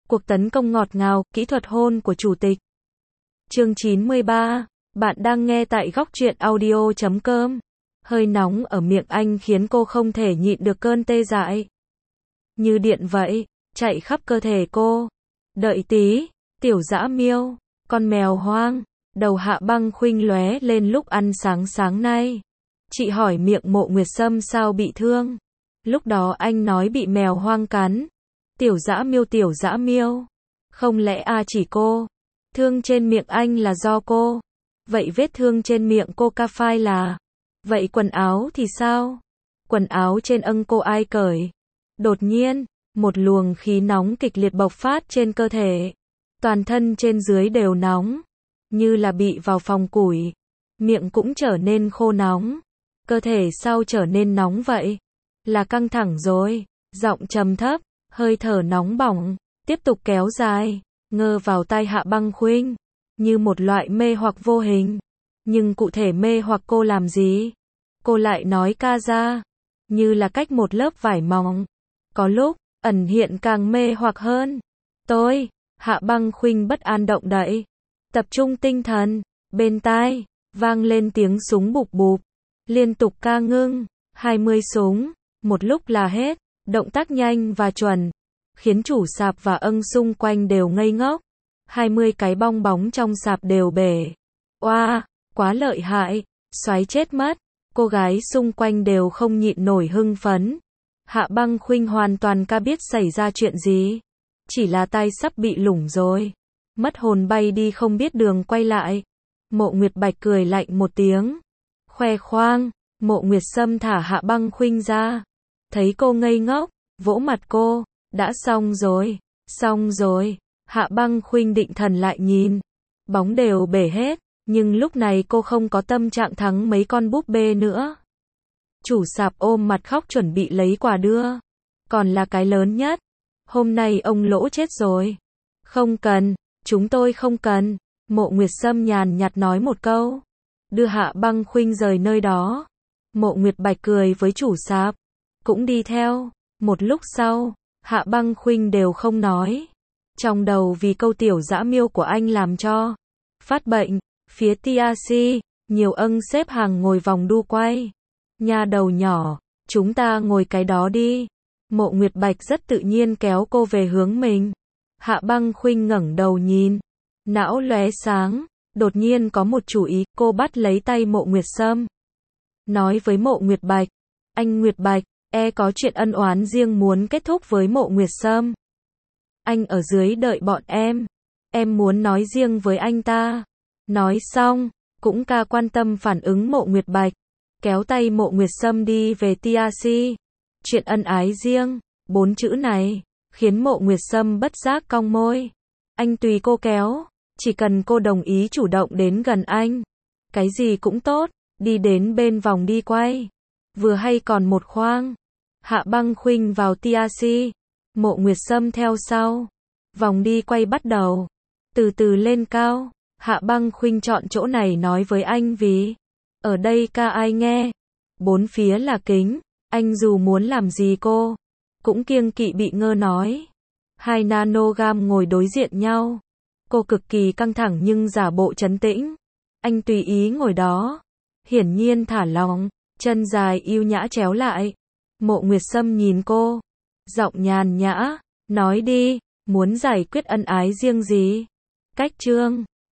Cuộc tấn công ngọt ngào, kỹ thuật hôn của chủ tịch. Chương 93. Bạn đang nghe tại góc truyện audio.com. Hơi nóng ở miệng anh khiến cô không thể nhịn được cơn tê dại. Như điện vậy, chạy khắp cơ thể cô. Đợi tí, Tiểu Dã Miêu, con mèo hoang, đầu Hạ Băng Khuynh lóe lên lúc ăn sáng sáng nay. Chị hỏi miệng Mộ Nguyệt Sâm sao bị thương. Lúc đó anh nói bị mèo hoang cắn. Tiểu Dã Miêu. Không lẽ chỉ cô? Thương trên miệng anh là do cô. Vậy vết thương trên miệng cô ca phai là? Vậy quần áo thì sao? Quần áo trên âng cô ai cởi? Đột nhiên, một luồng khí nóng kịch liệt bộc phát trên cơ thể. Toàn thân trên dưới đều nóng, như là bị vào phòng củi. Miệng cũng trở nên khô nóng. Cơ thể sao trở nên nóng vậy? Là căng thẳng rồi. Giọng trầm thấp, hơi thở nóng bỏng, tiếp tục kéo dài, ngơ vào tai Hạ Băng Khuynh, như một loại mê hoặc vô hình. Nhưng cụ thể mê hoặc cô làm gì? Cô lại nói ca ra, như là cách một lớp vải mỏng. Có lúc, ẩn hiện càng mê hoặc hơn. Hạ Băng Khuynh bất an động đậy, tập trung tinh thần, bên tai, vang lên tiếng súng bụp bụp, liên tục ca ngưng, 20 súng, một lúc là hết, động tác nhanh và chuẩn, khiến chủ sạp và âng xung quanh đều ngây ngốc, 20 cái bong bóng trong sạp đều bể. Oa, quá lợi hại, xoáy chết mất, cô gái xung quanh đều không nhịn nổi hưng phấn. Hạ Băng Khuynh hoàn toàn ca biết xảy ra chuyện gì. Chỉ là tai sắp bị lủng rồi. Mất hồn bay đi không biết đường quay lại. Mộ Nguyệt Bạch cười lạnh một tiếng. Khoe khoang, Mộ Nguyệt Sâm thả Hạ Băng Khuynh ra. Thấy cô ngây ngốc, vỗ mặt cô. Đã xong rồi. Hạ Băng Khuynh định thần lại nhìn. Bóng đều bể hết, nhưng lúc này cô không có tâm trạng thắng mấy con búp bê nữa. Chủ sạp ôm mặt khóc chuẩn bị lấy quà đưa. Còn là cái lớn nhất. Hôm nay ông lỗ chết rồi. Không cần, chúng tôi không cần. Mộ Nguyệt Sâm nhàn nhạt nói một câu. Đưa Hạ Băng Khuynh rời nơi đó. Mộ Nguyệt Bạch cười với chủ sạp. Cũng đi theo. Một lúc sau, Hạ Băng Khuynh đều không nói. Trong đầu vì câu Tiểu Dã Miêu của anh làm cho phát bệnh. Phía TRC, nhiều âng xếp hàng ngồi vòng đu quay. Nha đầu nhỏ, chúng ta ngồi cái đó đi. Mộ Nguyệt Bạch rất tự nhiên kéo cô về hướng mình. Hạ Băng Khuynh ngẩng đầu nhìn. Não lóe sáng. Đột nhiên có một chủ ý. Cô bắt lấy tay Mộ Nguyệt Sâm. Nói với Mộ Nguyệt Bạch. Anh Nguyệt Bạch, có chuyện ân oán riêng muốn kết thúc với Mộ Nguyệt Sâm. Anh ở dưới đợi bọn em. Em muốn nói riêng với anh ta. Nói xong, cũng ca quan tâm phản ứng Mộ Nguyệt Bạch. Kéo tay Mộ Nguyệt Sâm đi về TRC. Chuyện ân ái riêng, 4 chữ này, khiến Mộ Nguyệt Sâm bất giác cong môi. Anh tùy cô kéo, chỉ cần cô đồng ý chủ động đến gần anh. Cái gì cũng tốt, đi đến bên vòng đi quay. Vừa hay còn một khoang. Hạ Băng Khuynh vào TRC. Mộ Nguyệt Sâm theo sau. Vòng đi quay bắt đầu. Từ từ lên cao. Hạ Băng Khuynh chọn chỗ này nói với anh vì ở đây ca ai nghe. Bốn phía là kính. Anh dù muốn làm gì cô cũng kiêng kỵ bị ngơ nói. 2 nanogam ngồi đối diện nhau. Cô cực kỳ căng thẳng nhưng giả bộ trấn tĩnh. Anh tùy ý ngồi đó. Hiển nhiên thả lỏng. Chân dài yêu nhã chéo lại. Mộ Nguyệt Sâm nhìn cô. Giọng nhàn nhã. Nói đi, muốn giải quyết ân ái riêng gì? Cách chương